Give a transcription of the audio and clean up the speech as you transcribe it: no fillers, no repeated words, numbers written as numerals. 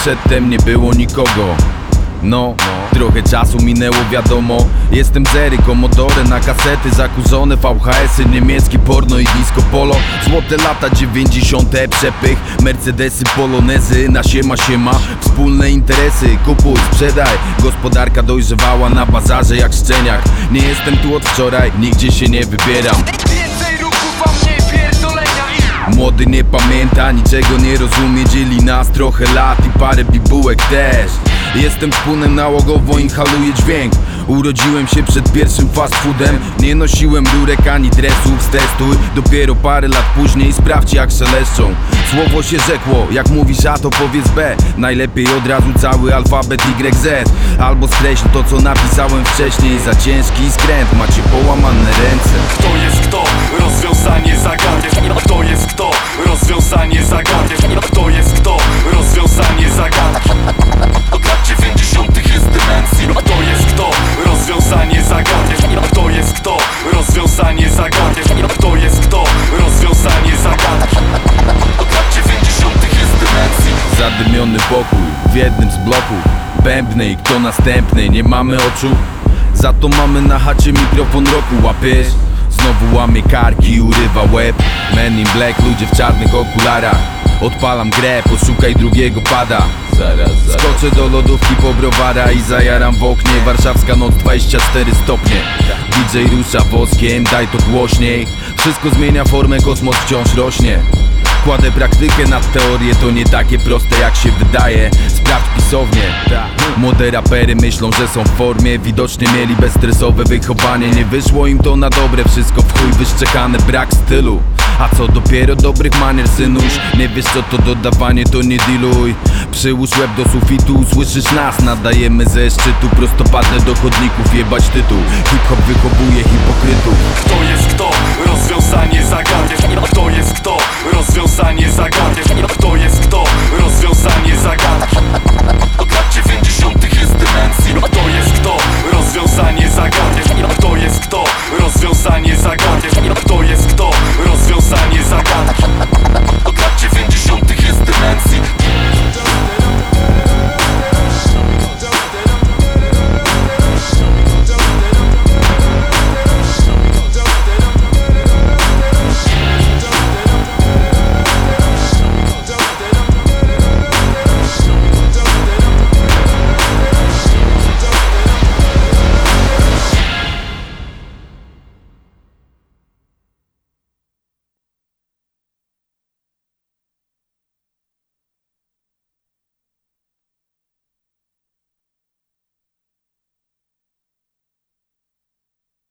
przedtem nie było nikogo. No, trochę czasu minęło, wiadomo. Jestem Zery, Commodore na kasety, zakurzone VHS-y, niemiecki porno i disco polo. Złote lata 90. przepych, Mercedesy, Polonezy, na siema. Wspólne interesy, kupuj, sprzedaj. Gospodarka dojrzewała na bazarze jak szczeniak. Nie jestem tu od wczoraj, nigdzie się nie wybieram. Więcej ruchów, a mniej pierdolenia. Młody nie pamięta, niczego nie rozumie. Dzieli nas trochę lat i parę bibułek też. Jestem szpunem, nałogowo inhaluję dźwięk. Urodziłem się przed pierwszym fast foodem. Nie nosiłem rurek ani dresów, stestuj. Dopiero parę lat później sprawdź jak szeleszczą. Słowo się rzekło, jak mówisz A to powiedz B. Najlepiej od razu cały alfabet YZ. Albo skreśl to co napisałem wcześniej. Za ciężki skręt macie połamane ręce. Kto jest kto? Rozwiązanie zagadki. Kto jest kto? Rozwiązanie zagadki. Kto jest kto? Rozwiązanie zagadki. Od lat 90. jest demencji. Kto jest kto? Rozwiązanie zagadki. Kto jest kto? Rozwiązanie zagadki. Kto jest kto? Rozwiązanie zagadki. Od lat 90. jest demencji. Zadymiony pokój w jednym z bloków. Bębny i kto następny, nie mamy oczu. Za to mamy na chacie mikrofon roku, łapiesz? Znowu łamie karki, urywa łeb. Men in black, ludzie w czarnych okularach. Odpalam grę, poszukaj drugiego pada. Skoczę do lodówki po browara i zajaram w oknie. Warszawska noc 24 stopnie. DJ rusza woskiem, daj to głośniej. Wszystko zmienia formę, kosmos wciąż rośnie. Kładę praktykę nad teorię, to nie takie proste jak się wydaje. Sprawdź pisownię. Młode rapery myślą, że są w formie. Widocznie mieli bezstresowe wychowanie. Nie wyszło im to na dobre, wszystko w chuj wyszczekane, brak stylu. A co dopiero dobrych manier, synuś. Nie wiesz co to dodawanie, to nie dealuj. Przyłóż łeb do sufitu, słyszysz nas. Nadajemy ze szczytu, prostopadle do chodników, jebać tytuł. Hip-hop wychowuje